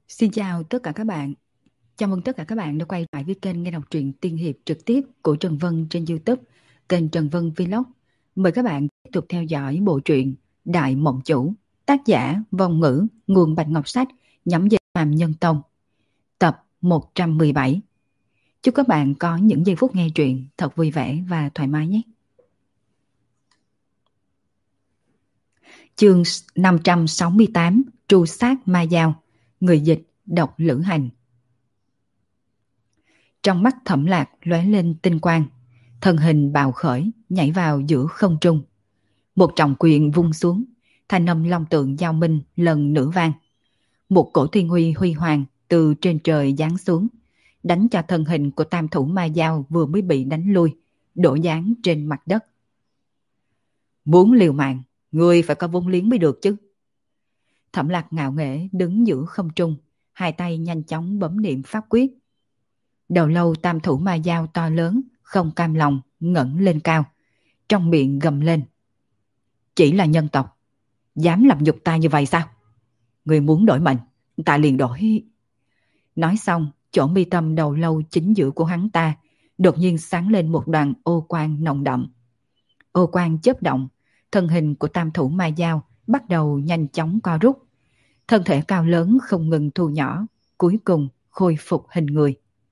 Xin chào tất cả các bạn. Chào mừng tất cả các bạn đã quay lại với kênh nghe đọc truyện tiên hiệp trực tiếp của Trần Vân trên YouTube, kênh Trần Vân Vlog. Mời các bạn tiếp tục theo dõi bộ truyện Đại Mộng Chủ, tác giả Vong Ngữ, nguồn Bạch Ngọc Sách, nhắm dịch Phạm Nhân Tông, tập 117. Chúc các bạn có những giây phút nghe truyện thật vui vẻ và thoải mái nhé. Chương 568, Tru sát ma dao. Người dịch Độc Lữ Hành. Trong mắt Thẩm Lạc lóe lên tinh quang, thân hình bạo khởi nhảy vào giữa không trung. Một trọng quyền vung xuống, thanh âm long tượng giao minh lần nữa vang. Một cổ thiên uy huy hoàng từ trên trời giáng xuống, đánh cho thân hình của tam thủ ma dao vừa mới bị đánh lui, đổ giáng trên mặt đất. Muốn liều mạng, ngươi phải có vốn liếng mới được chứ. Thẩm Lạc ngạo nghễ đứng giữa không trung, hai tay nhanh chóng bấm niệm pháp quyết. Đầu lâu tam thủ ma dao to lớn, không cam lòng, ngẩng lên cao, trong miệng gầm lên. Chỉ là nhân tộc, dám làm nhục ta như vậy sao? Người muốn đổi mệnh, ta liền đổi. Nói xong, chỗ mi tâm đầu lâu chính giữa của hắn ta đột nhiên sáng lên một đoàn ô quang nồng đậm. Ô quang chớp động, thân hình của tam thủ ma dao bắt đầu nhanh chóng co rút. Thân thể cao lớn không ngừng thu nhỏ, cuối cùng khôi phục hình người.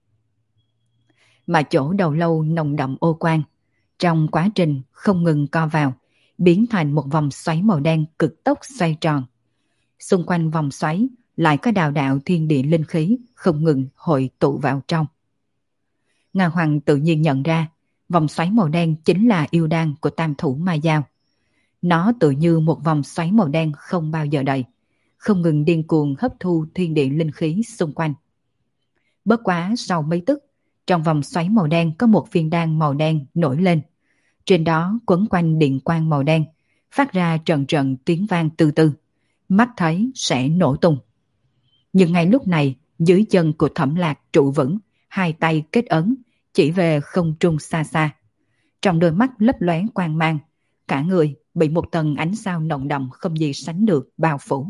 Mà chỗ đầu lâu nồng đậm ô quang, trong quá trình không ngừng co vào, biến thành một vòng xoáy màu đen cực tốc xoay tròn. Xung quanh vòng xoáy lại có đạo đạo thiên địa linh khí không ngừng hội tụ vào trong. Ngà Hoàng tự nhiên nhận ra, vòng xoáy màu đen chính là yêu đan của tam thủ ma dao. Nó tự như một vòng xoáy màu đen không bao giờ đầy, không ngừng điên cuồng hấp thu thiên địa linh khí xung quanh. Bất quá sau mấy tức, trong vòng xoáy màu đen có một viên đan màu đen nổi lên. Trên đó quấn quanh điện quang màu đen, phát ra trận trận tiếng vang từ từ, mắt thấy sẽ nổ tung. Nhưng ngay lúc này, dưới chân của Thẩm Lạc trụ vững, hai tay kết ấn, chỉ về không trung xa xa. Trong đôi mắt lấp lóe quang mang, cả người bị một tầng ánh sao nồng đậm không gì sánh được bao phủ.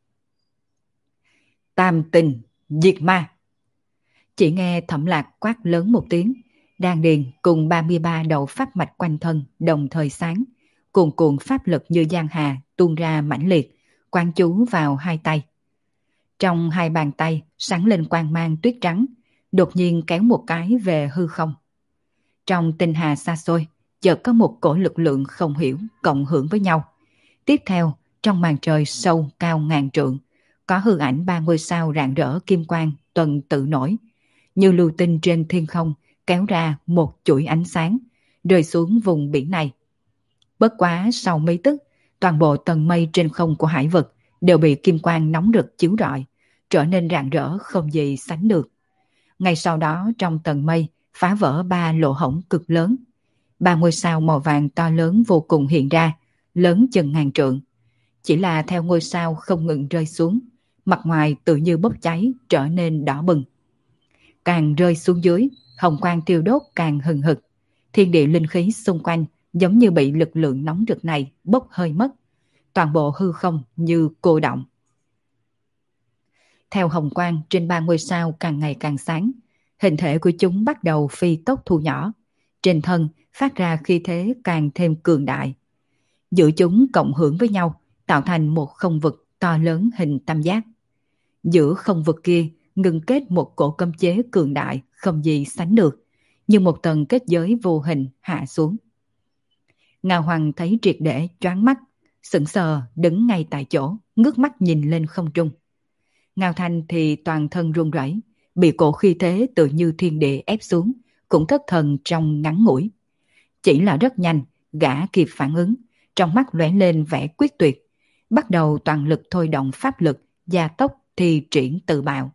Tam tình, diệt ma. Chỉ nghe Thẩm Lạc quát lớn một tiếng, đan điền cùng 33 đầu pháp mạch quanh thân đồng thời sáng, cuồn cuộn pháp lực như giang hà tuôn ra mãnh liệt, quán chú vào hai tay. Trong hai bàn tay sáng lên quang mang tuyết trắng, đột nhiên kéo một cái về hư không. Trong tinh hà xa xôi, chợt có một cổ lực lượng không hiểu cộng hưởng với nhau. Tiếp theo, trong màn trời sâu cao ngàn trượng, có hư ảnh ba ngôi sao rạng rỡ kim quang tuần tự nổi, như lưu tinh trên thiên không kéo ra một chuỗi ánh sáng, rơi xuống vùng biển này. Bất quá sau mấy tức, toàn bộ tầng mây trên không của hải vực đều bị kim quang nóng rực chiếu rọi, trở nên rạng rỡ không gì sánh được. Ngay sau đó trong tầng mây phá vỡ ba lỗ hổng cực lớn. Ba ngôi sao màu vàng to lớn vô cùng hiện ra, lớn chừng ngàn trượng. Chỉ là theo ngôi sao không ngừng rơi xuống, mặt ngoài tự như bốc cháy trở nên đỏ bừng. Càng rơi xuống dưới, hồng quang thiêu đốt càng hừng hực. Thiên địa linh khí xung quanh giống như bị lực lượng nóng rực này bốc hơi mất. Toàn bộ hư không như cô động. Theo hồng quang trên ba ngôi sao càng ngày càng sáng, hình thể của chúng bắt đầu phi tốc thu nhỏ. Trên thân phát ra khí thế càng thêm cường đại. Giữa chúng cộng hưởng với nhau, tạo thành một không vực to lớn hình tam giác. Giữa không vực kia ngưng kết một cổ cấm chế cường đại không gì sánh được, như một tầng kết giới vô hình hạ xuống. Ngao Hoàng thấy triệt để choáng mắt, sững sờ đứng ngay tại chỗ, ngước mắt nhìn lên không trung. Ngao Thanh thì toàn thân run rẩy, bị cổ khí thế tự như thiên địa ép xuống, cũng thất thần trong ngắn ngủi. Chỉ là rất nhanh, gã kịp phản ứng, trong mắt lóe lên vẻ quyết tuyệt, bắt đầu toàn lực thôi động pháp lực, gia tốc thi triển tự bạo.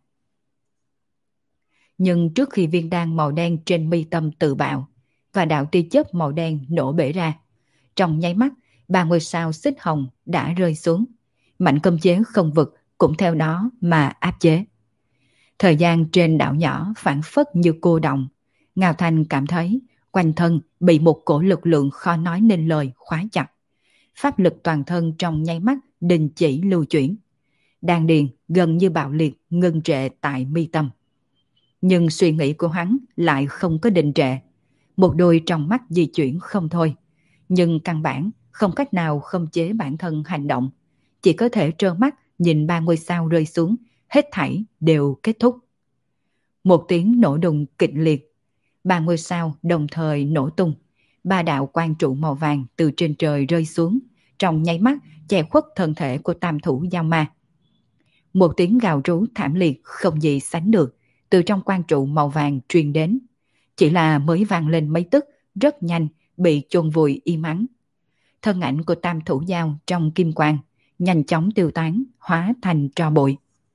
Nhưng trước khi viên đan màu đen trên mi tâm tự bạo và đạo tia chớp màu đen nổ bể ra, trong nháy mắt, ba ngôi sao xích hồng đã rơi xuống, mạnh cấm chế không vực cũng theo đó mà áp chế. Thời gian trên đảo nhỏ phản phất như cô động. Ngao Thanh cảm thấy quanh thân bị một cổ lực lượng khó nói nên lời khóa chặt. Pháp lực toàn thân trong nháy mắt đình chỉ lưu chuyển. đan điền gần như bạo liệt ngưng trệ tại mi tâm. Nhưng suy nghĩ của hắn lại không có đình trệ. Một đôi trong mắt di chuyển không thôi, nhưng căn bản không cách nào khống chế bản thân hành động, chỉ có thể trơ mắt nhìn 3 ngôi sao rơi xuống, hết thảy đều kết thúc. Một tiếng nổ đùng kịch liệt, 3 ngôi sao đồng thời nổ tung, 3 đạo quang trụ màu vàng từ trên trời rơi xuống, trong nháy mắt che khuất thân thể của tam thủ giao ma. Một tiếng gào rú thảm liệt không gì sánh được từ trong quang trụ màu vàng truyền đến, chỉ là mới vang lên mấy tức, rất nhanh bị chôn vùi im ắng. Thân ảnh của tam thủ giao trong kim quang nhanh chóng tiêu tán, hóa thành tro bụi.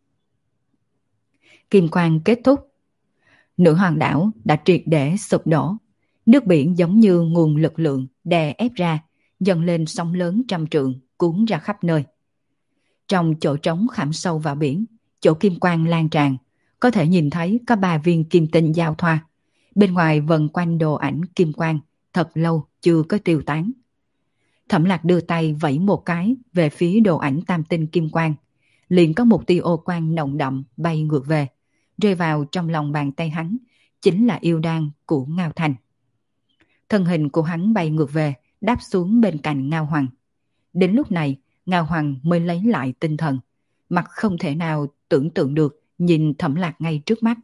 Kim quang kết thúc, nửa hòn đảo đã triệt để sụp đổ. Nước biển giống như nguồn lực lượng đè ép ra, dâng lên sóng lớn trăm trượng, cuốn ra khắp nơi. Trong chỗ trống khảm sâu vào biển, chỗ kim quang lan tràn, có thể nhìn thấy có 3 viên kim tinh giao thoa. Bên ngoài vần quanh đồ ảnh kim quang, thật lâu chưa có tiêu tán. Thẩm Lạc đưa tay vẫy một cái về phía đồ ảnh tam tinh kim quang, liền có một tia ô quang nồng đậm bay ngược về, rơi vào trong lòng bàn tay hắn, chính là yêu đan của Ngao Thành. Thân hình của hắn bay ngược về, đáp xuống bên cạnh Ngao Hoàng. Đến lúc này, Ngao Hoàng mới lấy lại tinh thần, mặt không thể nào tưởng tượng được nhìn Thẩm Lạc ngay trước mắt.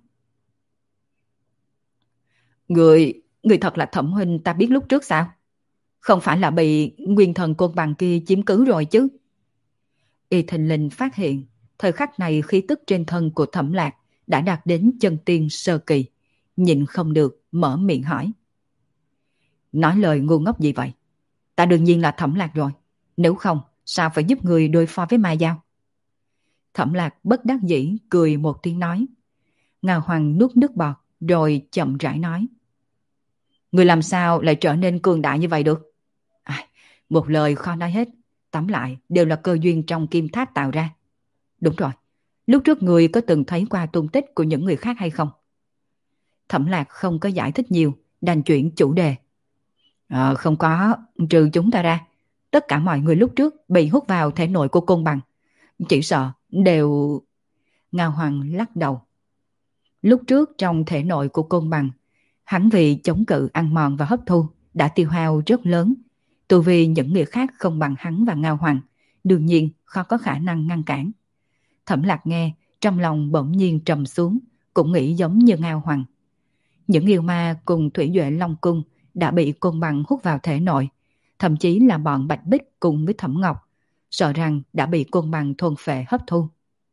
Người thật là Thẩm huynh ta biết lúc trước sao? Không phải là bị nguyên thần côn bằng kia chiếm cứ rồi chứ? Y thình lình phát hiện, thời khắc này khí tức trên thân của Thẩm Lạc đã đạt đến chân tiên sơ kỳ, nhịn không được mở miệng hỏi. Nói lời ngu ngốc gì vậy? Ta đương nhiên là Thẩm Lạc rồi, nếu không sao phải giúp người đối phó với ma dao? Thẩm Lạc bất đắc dĩ cười một tiếng nói. Ngao Hoàng nuốt nước bọt rồi chậm rãi nói. Người làm sao lại trở nên cường đại như vậy được? Một lời khó nói hết, tóm lại đều là cơ duyên trong kim tháp tạo ra. Đúng rồi, lúc trước người có từng thấy qua tung tích của những người khác hay không? Thẩm Lạc không có giải thích nhiều, đành chuyển chủ đề. Không có, trừ chúng ta ra, tất cả mọi người lúc trước bị hút vào thể nội của côn bằng. Chỉ sợ đều... Ngao Hoàng lắc đầu. Lúc trước trong thể nội của côn bằng, hắn vì chống cự ăn mòn và hấp thu đã tiêu hao rất lớn. Tu vì những người khác không bằng hắn và Ngao Hoàng, đương nhiên khó có khả năng ngăn cản. Thẩm Lạc nghe, trong lòng bỗng nhiên trầm xuống, cũng nghĩ giống như Ngao Hoàng. Những yêu ma cùng Thủy Duệ Long Cung đã bị côn bằng hút vào thể nội, thậm chí là bọn Bạch Bích cùng với Thẩm Ngọc, sợ rằng đã bị côn bằng thôn phệ hấp thu.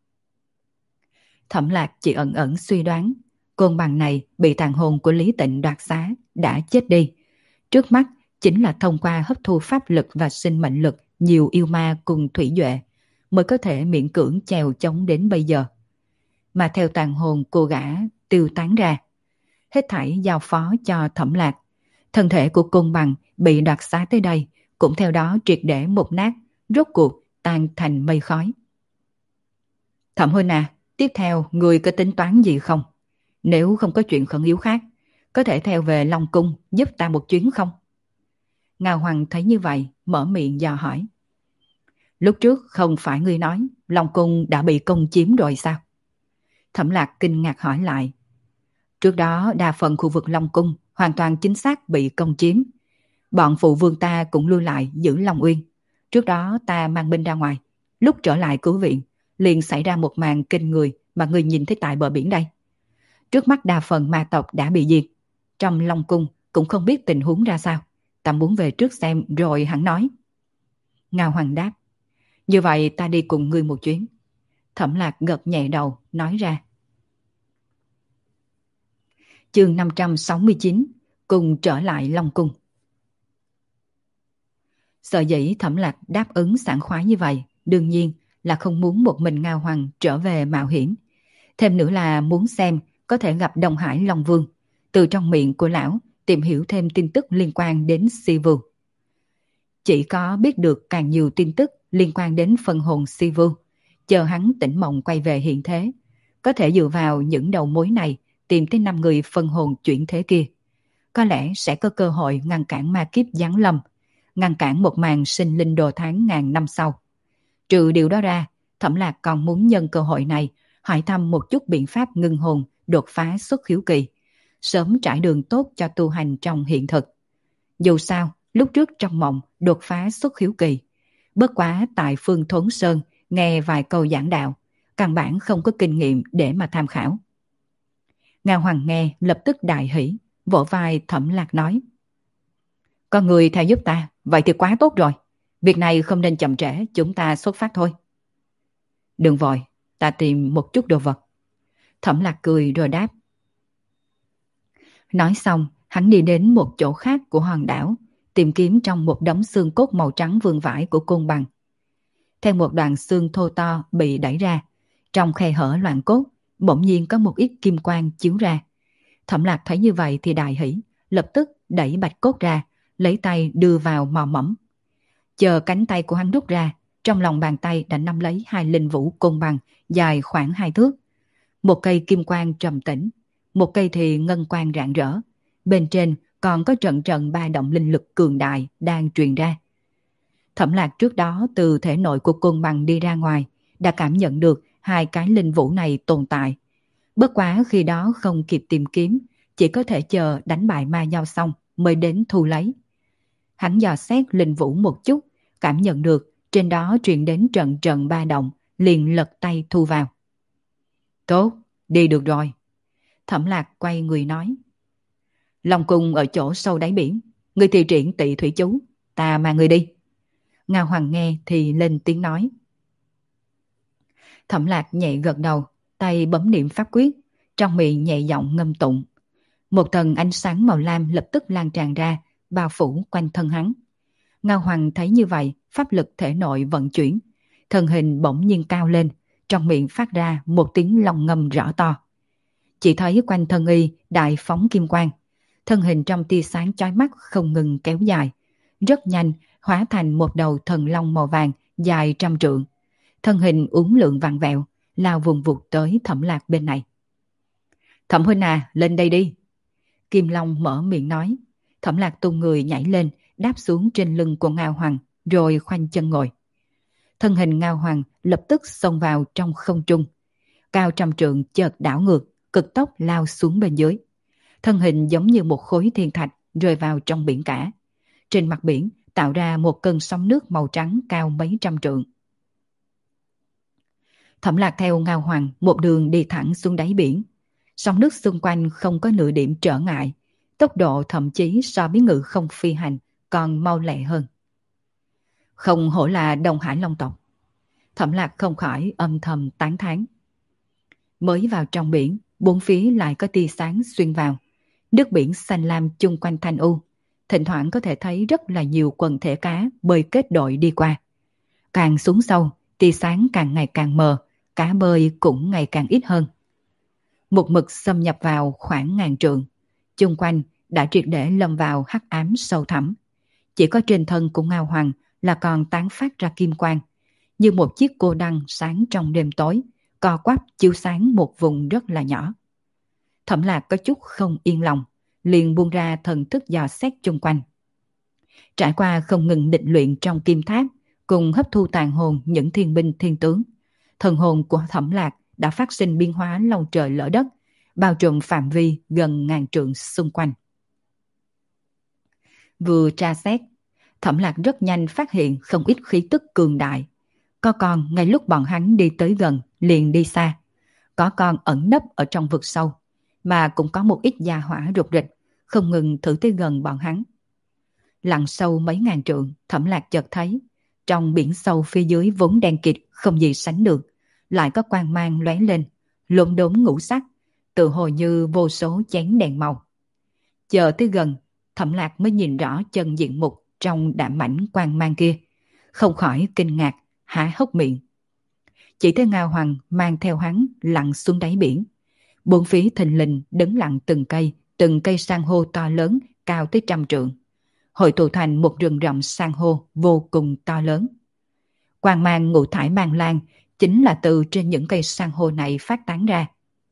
Thẩm Lạc chỉ ẩn ẩn suy đoán, côn bằng này bị tàn hồn của Lý Tịnh đoạt xá, đã chết đi. Trước mắt chính là thông qua hấp thu pháp lực và sinh mệnh lực nhiều yêu ma cùng Thủy Duệ mới có thể miễn cưỡng chèo chống đến bây giờ. Mà theo tàn hồn cô gã tiêu tán ra, hết thảy giao phó cho Thẩm Lạc, thân thể của côn bằng bị đoạt xá tới đây cũng theo đó triệt để một nát, rốt cuộc tan thành mây khói. Thẩm huynh à, tiếp theo người có tính toán gì không? Nếu không có chuyện khẩn yếu khác, có thể theo về Long Cung giúp ta một chuyến không? Ngao Hoàng thấy như vậy, mở miệng dò hỏi. Lúc trước không phải ngươi nói Long Cung đã bị công chiếm rồi sao? Thẩm Lạc kinh ngạc hỏi lại. Trước đó đa phần khu vực Long Cung hoàn toàn chính xác bị công chiếm. Bọn phụ vương ta cũng lưu lại giữ Long Uyên. Trước đó ta mang binh ra ngoài, lúc trở lại cứu viện, liền xảy ra một màn kinh người mà người nhìn thấy tại bờ biển đây. Trước mắt đa phần ma tộc đã bị diệt. Trong Long Cung cũng không biết tình huống ra sao. Ta muốn về trước xem rồi hẳn nói. Ngao Hoàng đáp. Như vậy ta đi cùng ngươi một chuyến. Thẩm Lạc gật nhẹ đầu nói ra. Chương 569, cùng trở lại Long Cung. Sở dĩ Thẩm Lạc đáp ứng sảng khoái như vậy, đương nhiên là không muốn một mình Ngao Hoàng trở về mạo hiểm. Thêm nữa là muốn xem có thể gặp Đông Hải Long Vương, từ trong miệng của lão tìm hiểu thêm tin tức liên quan đến Sivu. Chỉ có biết được càng nhiều tin tức liên quan đến phần hồn Sivu, chờ hắn tỉnh mộng quay về hiện thế, có thể dựa vào những đầu mối này tìm tới 5 người phần hồn chuyển thế kia. Có lẽ sẽ có cơ hội ngăn cản ma kiếp giáng lâm, ngăn cản một màn sinh linh đồ tháng ngàn năm sau. Trừ điều đó ra, Thẩm Lạc còn muốn nhân cơ hội này hỏi thăm một chút biện pháp ngưng hồn đột phá xuất khiếu kỳ, sớm trải đường tốt cho tu hành trong hiện thực. Dù sao, lúc trước trong mộng đột phá xuất khiếu kỳ, bất quá tại Phương Thốn Sơn nghe vài câu giảng đạo, căn bản không có kinh nghiệm để mà tham khảo. Ngao Hoàng nghe lập tức đại hỉ, vỗ vai Thẩm Lạc nói: có người theo giúp ta, vậy thì quá tốt rồi. Việc này không nên chậm trễ, chúng ta xuất phát thôi. Đừng vội, ta tìm một chút đồ vật. Thẩm Lạc cười rồi đáp. Nói xong, hắn đi đến một chỗ khác của hòn đảo, tìm kiếm trong một đống xương cốt màu trắng vương vãi của côn bằng. Theo một đoạn xương thô to bị đẩy ra, trong khe hở loạn cốt, bỗng nhiên có một ít kim quang chiếu ra. Thẩm Lạc thấy như vậy thì đại hỉ, lập tức đẩy bạch cốt ra, lấy tay đưa vào mò mẫm. Chờ cánh tay của hắn rút ra, trong lòng bàn tay đã nắm lấy hai linh vũ côn bằng dài khoảng 2 thước. Một cây kim quang trầm tĩnh, một cây thì ngân quang rạng rỡ. Bên trên còn có trận trận ba động linh lực cường đại đang truyền ra. Thẩm Lạc trước đó từ thể nội của côn bằng đi ra ngoài, đã cảm nhận được hai cái linh vũ này tồn tại. Bất quá khi đó không kịp tìm kiếm, chỉ có thể chờ đánh bại ma giao xong mới đến thu lấy. Hắn dò xét linh vũ một chút, cảm nhận được trên đó truyền đến trận trận ba động, liền lật tay thu vào. Tốt, đi được rồi. Thẩm Lạc quay người nói. Long cung ở chỗ sâu đáy biển, người thi triển tị thủy chú, ta mang người đi. Ngao Hoàng nghe thì lên tiếng nói. Thẩm Lạc nhẹ gật đầu, tay bấm niệm pháp quyết, trong miệng nhẹ giọng ngâm tụng. Một tầng ánh sáng màu lam lập tức lan tràn ra, bao phủ quanh thân hắn. Ngao Hoàng thấy như vậy, pháp lực thể nội vận chuyển, thân hình bỗng nhiên cao lên, trong miệng phát ra một tiếng long ngâm rõ to. Chỉ thấy quanh thân y đại phóng kim quang, thân hình trong tia sáng chói mắt không ngừng kéo dài, rất nhanh hóa thành một đầu thần long màu vàng dài 100 trượng. Thân hình uốn lượn vặn vẹo, lao vùng vụt tới Thẩm Lạc bên này. Thẩm huynh à, lên đây đi. Kim Long mở miệng nói. Thẩm Lạc tung người nhảy lên, đáp xuống trên lưng của Ngao Hoàng, rồi khoanh chân ngồi. Thân hình Ngao Hoàng lập tức xông vào trong không trung. Cao 100 trượng chợt đảo ngược, cực tốc lao xuống bên dưới. Thân hình giống như một khối thiên thạch rơi vào trong biển cả. Trên mặt biển tạo ra một cơn sóng nước màu trắng cao mấy trăm trượng. Thẩm Lạc theo Ngao Hoàng một đường đi thẳng xuống đáy biển. Sóng nước xung quanh không có nửa điểm trở ngại, tốc độ thậm chí so với ngự không phi hành còn mau lẹ hơn. Không hổ là Đông Hải Long tộc. Thẩm Lạc không khỏi âm thầm tán thán. Mới vào trong biển, bốn phía lại có tia sáng xuyên vào. Nước biển xanh lam chung quanh thanh u, thỉnh thoảng có thể thấy rất là nhiều quần thể cá bơi kết đội đi qua. Càng xuống sâu, tia sáng càng ngày càng mờ, cá bơi cũng ngày càng ít hơn. Một mực xâm nhập vào khoảng 1000 trượng, chung quanh đã triệt để lâm vào hắc ám sâu thẳm. Chỉ có trên thân của Ngao Hoàng là còn tán phát ra kim quang, như một chiếc cô đăng sáng trong đêm tối, co quắp chiếu sáng một vùng rất là nhỏ. Thẩm Lạc có chút không yên lòng, liền buông ra thần thức dò xét chung quanh. Trải qua không ngừng định luyện trong kim tháp, cùng hấp thu tàn hồn những thiên binh thiên tướng, thần hồn của Thẩm Lạc đã phát sinh biến hóa long trời lỡ đất, bao trùm phạm vi gần 1000 trượng xung quanh. Vừa tra xét, Thẩm Lạc rất nhanh phát hiện không ít khí tức cường đại. Có con ngay lúc bọn hắn đi tới gần liền đi xa, có con ẩn nấp ở trong vực sâu, mà cũng có một ít gia hỏa rụt rịch, không ngừng thử tới gần bọn hắn. Lặn sâu mấy ngàn trượng, Thẩm Lạc chợt thấy trong biển sâu phía dưới vốn đen kịt không gì sánh được, lại có quang mang lóe lên, lốm đốm ngũ sắc, tự hồ như vô số chén đèn màu. Chờ tới gần, Thẩm Lạc mới nhìn rõ chân diện mục trong đạm mảnh quang mang kia, không khỏi kinh ngạc, há hốc miệng. Chỉ thấy Ngao Hoàng mang theo hắn lặn xuống đáy biển. Bốn phía thình lình đứng lặng từng cây san hô to lớn cao tới 100 trượng, hội tụ thành một rừng rậm san hô vô cùng to lớn. Quang mang ngũ thải mang lan chính là từ trên những cây san hô này phát tán ra.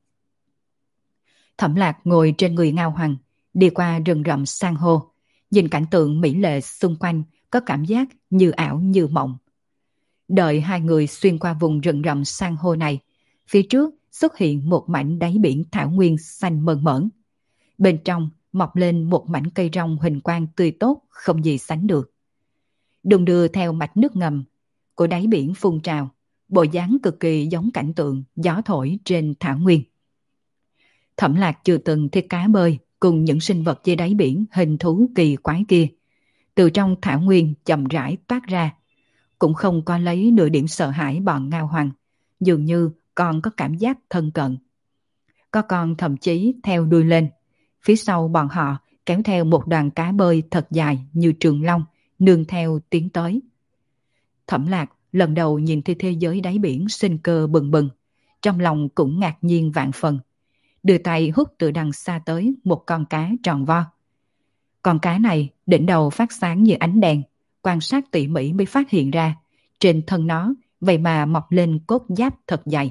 Thẩm Lạc ngồi trên người Ngao Hoàng, đi qua rừng rậm san hô, nhìn cảnh tượng mỹ lệ xung quanh, có cảm giác như ảo như mộng. Đợi hai người xuyên qua vùng rừng rậm san hô này, phía trước xuất hiện một mảnh đáy biển thảo nguyên xanh mơn mởn. Bên trong mọc lên một mảnh cây rong huỳnh quang tươi tốt không gì sánh được. Đung đưa theo mạch nước ngầm của đáy biển phun trào, bộ dáng cực kỳ giống cảnh tượng gió thổi trên thảo nguyên. Thẩm Lạc chưa từng thấy cá bơi cùng những sinh vật dưới đáy biển hình thú kỳ quái kia, từ trong thảo nguyên chậm rãi toát ra, cũng không có lấy nửa điểm sợ hãi bọn Ngao Hoàng, dường như còn có cảm giác thân cận. Có con thậm chí theo đuôi lên, phía sau bọn họ kéo theo một đoàn cá bơi thật dài như trường long, nương theo tiến tới. Thẩm Lạc lần đầu nhìn thấy thế giới đáy biển sinh cơ bừng bừng, trong lòng cũng ngạc nhiên vạn phần, đưa tay hút từ đằng xa tới một con cá tròn vo. Con cá này đỉnh đầu phát sáng như ánh đèn, quan sát tỉ mỉ mới phát hiện ra, trên thân nó vậy mà mọc lên cốt giáp thật dày.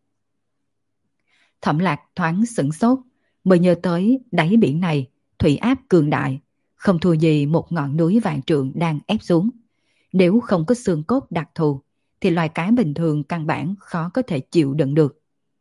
Thẩm Lạc thoáng sửng sốt, mới nhớ tới đáy biển này thủy áp cường đại, không thua gì một ngọn núi vạn trượng đang ép xuống. Nếu không có xương cốt đặc thù, thì loài cá bình thường căn bản khó có thể chịu đựng được.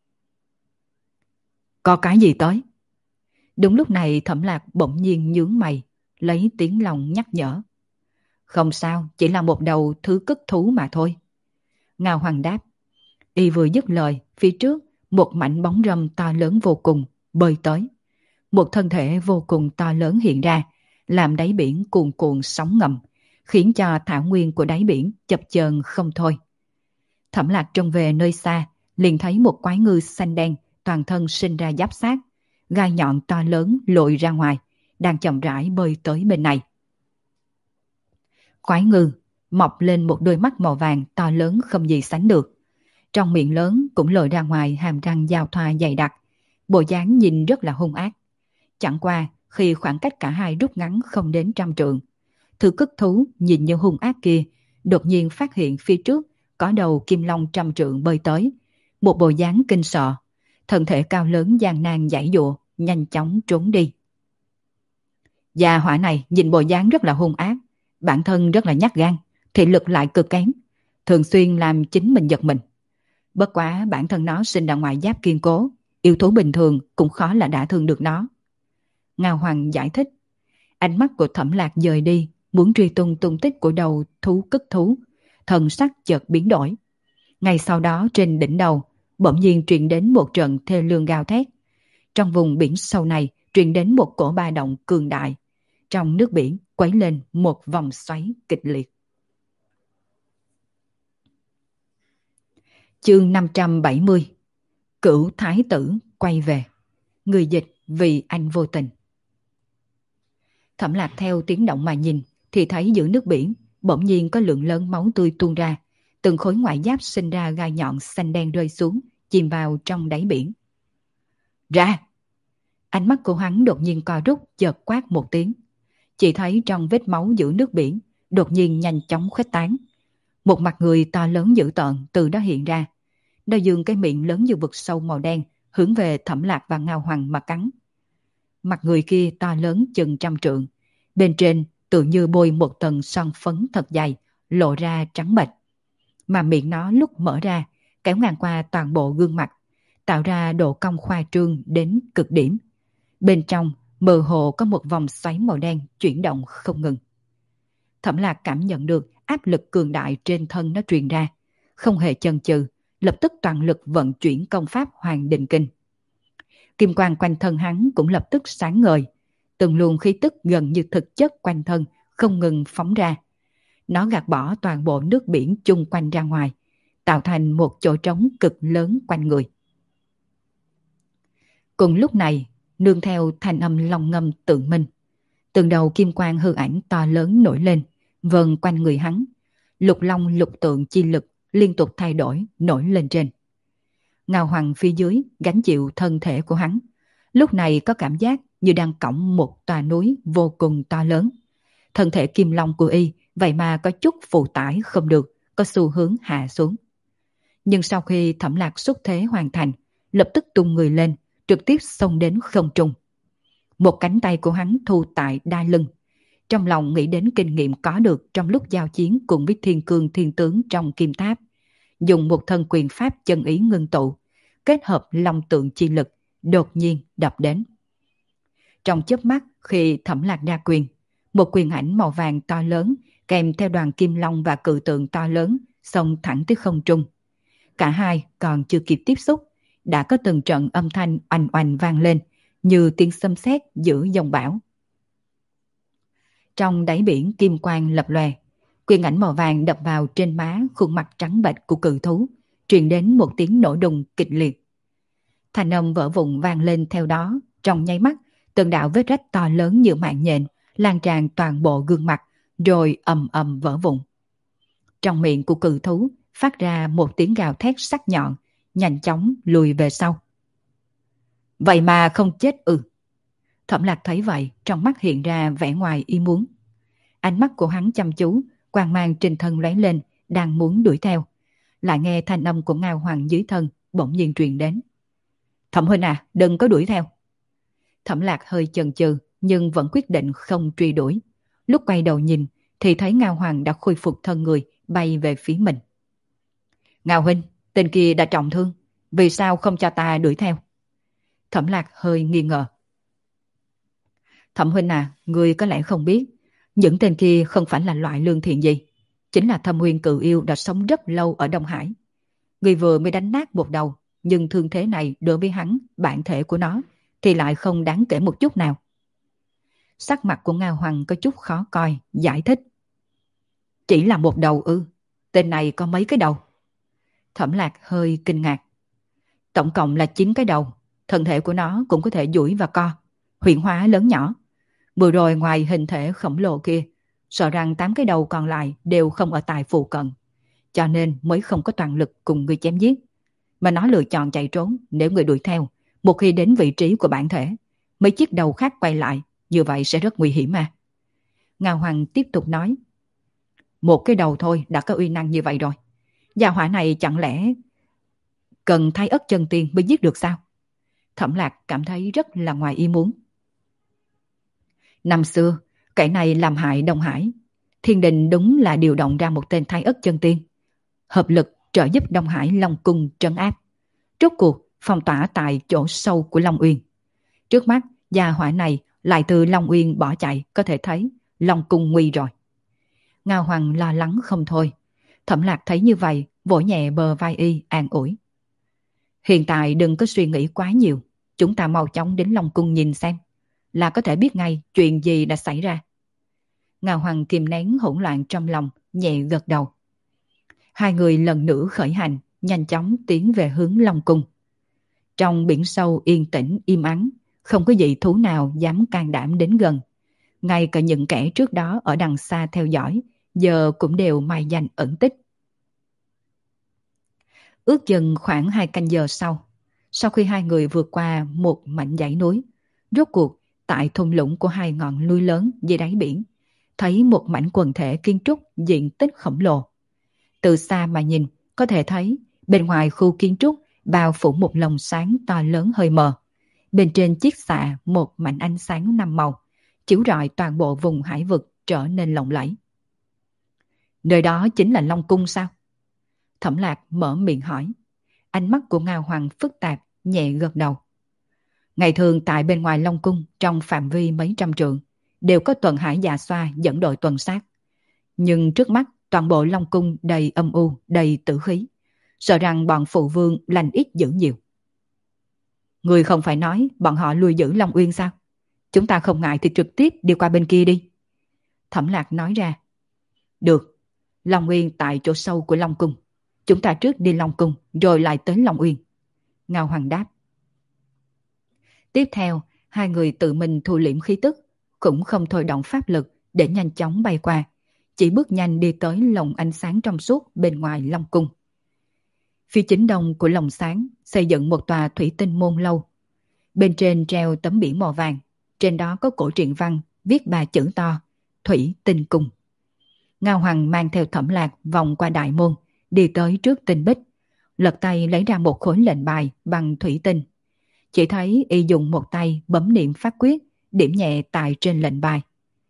Có cái gì tới? Đúng lúc này Thẩm Lạc bỗng nhiên nhướng mày, lấy tiếng lòng nhắc nhở. Không sao, chỉ là một đầu thứ cất thú mà thôi. Ngao Hoàng đáp. Y vừa dứt lời, phía trước một mảnh bóng râm to lớn vô cùng bơi tới. Một thân thể vô cùng to lớn hiện ra, làm đáy biển cuồn cuộn sóng ngầm, khiến cho thảo nguyên của đáy biển chập chờn không thôi. Thẩm Lạc trông về nơi xa, liền thấy một quái ngư xanh đen, toàn thân sinh ra giáp xác, gai nhọn to lớn lội ra ngoài, đang chậm rãi bơi tới bên này. Quái ngư mọc lên một đôi mắt màu vàng to lớn không gì sánh được. Trong miệng lớn cũng lồi ra ngoài hàm răng giao thoa dày đặc, bộ dáng nhìn rất là hung ác. Chẳng qua khi khoảng cách cả hai rút ngắn không đến 100 trượng, thứ cất thú nhìn như hung ác kia đột nhiên phát hiện phía trước có đầu kim long 100 trượng bơi tới, một bộ dáng kinh sợ, thân thể cao lớn gian nan giãy giụa, nhanh chóng trốn đi. Gia hỏa này nhìn bộ dáng rất là hung ác, bản thân rất là nhát gan, thị lực lại cực kém, thường xuyên làm chính mình giật mình. Bất quá bản thân nó sinh ra ngoại giáp kiên cố, yêu thú bình thường cũng khó là đả thương được nó. Ngao Hoàng giải thích. Ánh mắt của Thẩm Lạc dời đi, muốn truy tung tung tích của đầu thú cất thú, thần sắc chợt biến đổi. Ngay sau đó trên đỉnh đầu bỗng nhiên truyền đến một trận thê lương gào thét. Trong vùng biển sâu này truyền đến một cổ ba động cường đại, trong nước biển quấy lên một vòng xoáy kịch liệt. Chương 570. Cửu Thái Tử quay về. Người dịch vì anh vô tình. Thẩm Lạc theo tiếng động mà nhìn, thì thấy giữa nước biển bỗng nhiên có lượng lớn máu tươi tuôn ra, từng khối ngoại giáp sinh ra gai nhọn xanh đen rơi xuống, chìm vào trong đáy biển. Ra! Ánh mắt của hắn đột nhiên co rút, chợt quát một tiếng. Chỉ thấy trong vết máu giữa nước biển đột nhiên nhanh chóng khuếch tán. Một mặt người to lớn dữ tợn từ đó hiện ra. Nó dương cái miệng lớn như vực sâu màu đen hướng về Thẩm Lạc và Ngao Hoàng mà cắn. Mặt người kia to lớn chừng 100 trượng, bên trên tự như bôi một tầng son phấn thật dày, lộ ra trắng bệch. Mà miệng nó lúc mở ra, kéo ngang qua toàn bộ gương mặt, tạo ra độ cong khoa trương đến cực điểm. Bên trong mơ hồ có một vòng xoáy màu đen chuyển động không ngừng. Thẩm Lạc cảm nhận được áp lực cường đại trên thân nó truyền ra, không hề chần chừ, lập tức toàn lực vận chuyển công pháp Hoàng Đình Kinh. Kim quang quanh thân hắn cũng lập tức sáng ngời, từng luồng khí tức gần như thực chất quanh thân không ngừng phóng ra. Nó gạt bỏ toàn bộ nước biển chung quanh ra ngoài, tạo thành một chỗ trống cực lớn quanh người. Cùng lúc này, nương theo thanh âm long ngâm tự minh, từng đầu kim quang hư ảnh to lớn nổi lên, vần quanh người hắn. Lục long lục tượng chi lực liên tục thay đổi, nổi lên trên. Ngao Hoàng phía dưới gánh chịu thân thể của hắn, lúc này có cảm giác như đang cõng một tòa núi vô cùng to lớn. Thân thể kim long của y vậy mà có chút phụ tải không được, có xu hướng hạ xuống. Nhưng sau khi Thẩm Lạc xuất thế hoàn thành, lập tức tung người lên, trực tiếp xông đến không trung. Một cánh tay của hắn thu tại đai lưng, trong lòng nghĩ đến kinh nghiệm có được trong lúc giao chiến cùng với thiên cương thiên tướng trong kim tháp, dùng một thân quyền pháp chân ý ngưng tụ, kết hợp long tượng chi lực, đột nhiên đập đến. Trong chớp mắt khi Thẩm Lạc ra quyền, một quyền ảnh màu vàng to lớn kèm theo đoàn kim long và cự tượng to lớn xông thẳng tới không trung. Cả hai còn chưa kịp tiếp xúc, đã có từng trận âm thanh oanh oanh vang lên, như tiếng xâm sét giữa dòng bão. Trong đáy biển kim quang lập lòe, quyền ảnh màu vàng đập vào trên má khuôn mặt trắng bệch của cự thú, truyền đến một tiếng nổ đùng kịch liệt. Thanh âm vỡ vụn vang lên theo đó, trong nháy mắt, từng đạo vết rách to lớn như mạng nhện lan tràn toàn bộ gương mặt, rồi ầm ầm vỡ vụn. Trong miệng của cự thú phát ra một tiếng gào thét sắc nhọn, nhanh chóng lùi về sau. Vậy mà không chết ư? Thẩm Lạc thấy vậy, trong mắt hiện ra vẻ ngoài ý muốn. Ánh mắt của hắn chăm chú, quang mang trên thân lóe lên, đang muốn đuổi theo. Lại nghe thanh âm của Ngao Hoàng dưới thân bỗng nhiên truyền đến. Thẩm huynh à, đừng có đuổi theo. Thẩm Lạc hơi chần chừ, nhưng vẫn quyết định không truy đuổi. Lúc quay đầu nhìn, thì thấy Ngao Hoàng đã khôi phục thân người, bay về phía mình. Ngao huynh, tên kia đã trọng thương, vì sao không cho ta đuổi theo? Thẩm Lạc hơi nghi ngờ. Thẩm huynh à, ngươi có lẽ không biết, những tên kia không phải là loại lương thiện gì, chính là Thâm Nguyên Cự Yêu đã sống rất lâu ở Đông Hải. Ngươi vừa mới đánh nát một đầu, nhưng thương thế này đối với hắn, bản thể của nó, thì lại không đáng kể một chút nào. Sắc mặt của Ngao Hoàng có chút khó coi, giải thích. Chỉ là một đầu ư? Tên này có mấy cái đầu? Thẩm Lạc hơi kinh ngạc. Tổng cộng là 9 cái đầu, thân thể của nó cũng có thể duỗi và co, huyễn hóa lớn nhỏ. Vừa rồi ngoài hình thể khổng lồ kia, sợ rằng 8 cái đầu còn lại đều không ở tại phụ cận, cho nên mới không có toàn lực cùng người chém giết. Mà nó lựa chọn chạy trốn, nếu người đuổi theo, một khi đến vị trí của bản thể, mấy chiếc đầu khác quay lại, như vậy sẽ rất nguy hiểm mà. Ngao Hoàng tiếp tục nói. Một cái đầu thôi đã có uy năng như vậy rồi. Gia hỏa này chẳng lẽ cần Thái Ất chân tiên mới giết được sao? Thẩm Lạc cảm thấy rất là ngoài ý muốn. Năm xưa, kẻ này làm hại Đông Hải. Thiên đình đúng là điều động ra một tên Thái Ất chân tiên, hợp lực trợ giúp Đông Hải Long Cung trấn áp. Rốt cuộc phong tỏa tại chỗ sâu của Long Uyên. Trước mắt, gia hỏa này lại từ Long Uyên bỏ chạy, có thể thấy Long Cung nguy rồi. Ngao Hoàng lo lắng không thôi. Thẩm Lạc thấy như vậy, vỗ nhẹ bờ vai y an ủi. Hiện tại đừng có suy nghĩ quá nhiều, chúng ta mau chóng đến Long Cung nhìn xem, là có thể biết ngay chuyện gì đã xảy ra. Ngao Hoàng kìm nén hỗn loạn trong lòng, nhẹ gật đầu. Hai người lần nữa khởi hành, nhanh chóng tiến về hướng Long Cung. Trong biển sâu yên tĩnh im ắng, không có dị thú nào dám can đảm đến gần. Ngay cả những kẻ trước đó ở đằng xa theo dõi, giờ cũng đều mai danh ẩn tích. Ước chừng khoảng 2 canh giờ sau khi hai người vượt qua một mảnh dãy núi, rốt cuộc tại thung lũng của hai ngọn núi lớn dưới đáy biển, thấy một mảnh quần thể kiến trúc diện tích khổng lồ. Từ xa mà nhìn, có thể thấy bên ngoài khu kiến trúc bao phủ một lồng sáng to lớn hơi mờ. Bên trên chiếc xạ một mảnh ánh sáng 5 màu, chiếu rọi toàn bộ vùng hải vực trở nên lộng lẫy. Nơi đó chính là Long Cung sao? Thẩm Lạc mở miệng hỏi. Ánh mắt của Ngao Hoàng phức tạp, nhẹ gật đầu. Ngày thường tại bên ngoài Long Cung, trong phạm vi mấy trăm trượng, đều có tuần hải dạ xoa dẫn đội tuần sát. Nhưng trước mắt, toàn bộ Long Cung đầy âm u, đầy tử khí. Sợ rằng bọn phụ vương lành ít dữ nhiều. Người không phải nói bọn họ lui giữ Long Uyên sao? Chúng ta không ngại thì trực tiếp đi qua bên kia đi. Thẩm Lạc nói ra. Được, Long Uyên tại chỗ sâu của Long Cung. Chúng ta trước đi Long Cung rồi lại tới Long Uyên. Ngao Hoàng đáp. Tiếp theo, hai người tự mình thu liễm khí tức, cũng không thôi động pháp lực để nhanh chóng bay qua. Chỉ bước nhanh đi tới lồng ánh sáng trong suốt bên ngoài Long Cung. Phía chính đông của lồng sáng xây dựng một tòa thủy tinh môn lâu. Bên trên treo tấm biển màu vàng, trên đó có cổ truyện văn viết 3 chữ to: Thủy Tinh Cung. Ngao Hoàng mang theo Thẩm Lạc vòng qua đại môn, đi tới trước tinh bích, lật tay lấy ra một khối lệnh bài bằng thủy tinh. Chỉ thấy y dùng một tay bấm niệm pháp quyết, điểm nhẹ tại trên lệnh bài.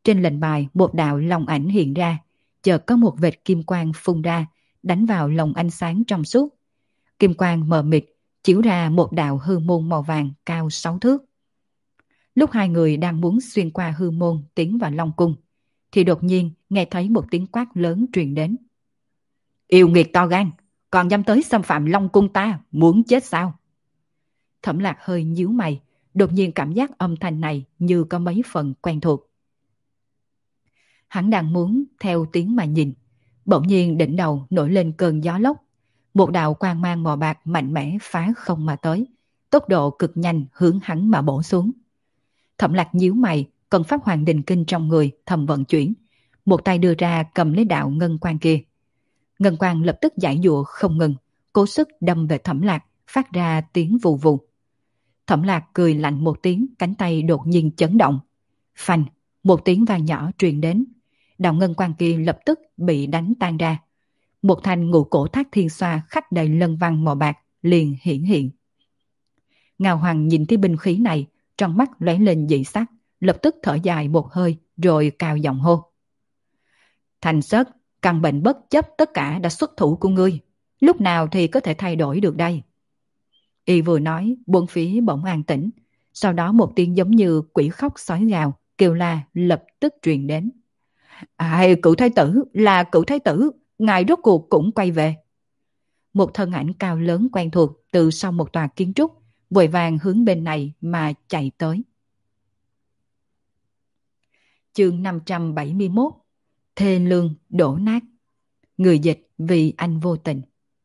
Trên lệnh bài một đạo long ảnh hiện ra, chợt có một vệt kim quang phun ra, đánh vào lồng ánh sáng trong suốt. Kim quang mờ mịt, chiếu ra một đạo hư môn màu vàng cao 6 thước. Lúc hai người đang muốn xuyên qua hư môn tiến vào Long Cung, thì đột nhiên nghe thấy một tiếng quát lớn truyền đến. Yêu nghiệt to gan, còn dám tới xâm phạm Long Cung ta, muốn chết sao? Thẩm Lạc hơi nhíu mày, đột nhiên cảm giác âm thanh này như có mấy phần quen thuộc. Hắn đang muốn theo tiếng mà nhìn, bỗng nhiên đỉnh đầu nổi lên cơn gió lốc. Một đạo quang mang màu bạc mạnh mẽ phá không mà tới, tốc độ cực nhanh hướng hắn mà bổ xuống. Thẩm Lạc nhíu mày, cần pháp hoàng đình kinh trong người thầm vận chuyển, một tay đưa ra cầm lấy đạo ngân quang kia. Ngân quang lập tức giãy giụa không ngừng, cố sức đâm về Thẩm Lạc, phát ra tiếng vù vù. Thẩm Lạc cười lạnh một tiếng, cánh tay đột nhiên chấn động. Phanh, một tiếng vang nhỏ truyền đến. Đạo ngân quang kia lập tức bị đánh tan ra. Một thanh ngũ cổ thác thiên xoa khắc đầy lân văn màu bạc liền hiển hiện. Ngao Hoàng nhìn thấy binh khí này, trong mắt lóe lên dị sắc, lập tức thở dài một hơi rồi cao giọng hô. Thành Sất, căn bệnh bất chấp tất cả đã xuất thủ của ngươi, lúc nào thì có thể thay đổi được đây? Y vừa nói, bốn phía bỗng an tĩnh, sau đó một tiếng giống như quỷ khóc sói gào, kêu la lập tức truyền đến. Cửu thái tử, là cửu thái tử, ngài rốt cuộc cũng quay về. Một thân ảnh cao lớn quen thuộc từ sau một tòa kiến trúc, vội vàng hướng bên này mà chạy tới. Chương 571. Thê lương đổ nát. Người dịch vì anh vô tình.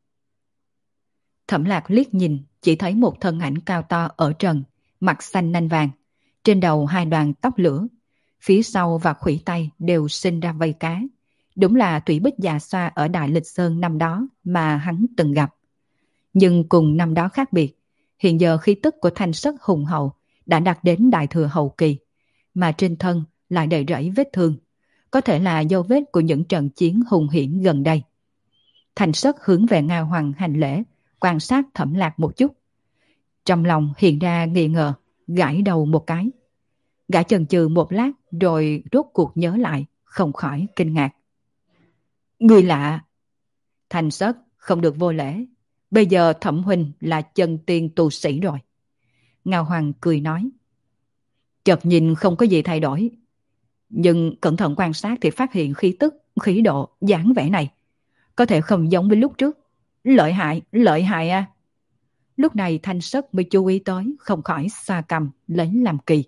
Thẩm Lạc liếc nhìn, chỉ thấy một thân ảnh cao to ở trần, mặt xanh nanh vàng, trên đầu hai đoàn tóc lửa, phía sau và khuỷu tay đều sinh ra vây cá. Đúng là Thủy Bích già xoa ở Đại Lịch Sơn năm đó mà hắn từng gặp. Nhưng cùng năm đó khác biệt, hiện giờ khí tức của Thanh Sất hùng hậu đã đạt đến đại thừa hậu kỳ, mà trên thân lại đầy rẫy vết thương, có thể là dấu vết của những trận chiến hùng hiểm gần đây. Thanh Sất hướng về Ngao Hoàng hành lễ, quan sát Thẩm Lạc một chút. Trong lòng hiện ra nghi ngờ, gãi đầu một cái. Gã chần chừ một lát rồi rốt cuộc nhớ lại, không khỏi kinh ngạc. Người lạ. Thanh Sất, không được vô lễ. Bây giờ Thẩm huynh là chân tiên tu sĩ rồi. Ngao Hoàng cười nói. Chợt nhìn không có gì thay đổi, nhưng cẩn thận quan sát thì phát hiện khí tức, khí độ, dáng vẻ này có thể không giống với lúc trước. Lợi hại à. Lúc này Thanh Sất mới chú ý tới, không khỏi xoa cầm lấy làm kỳ.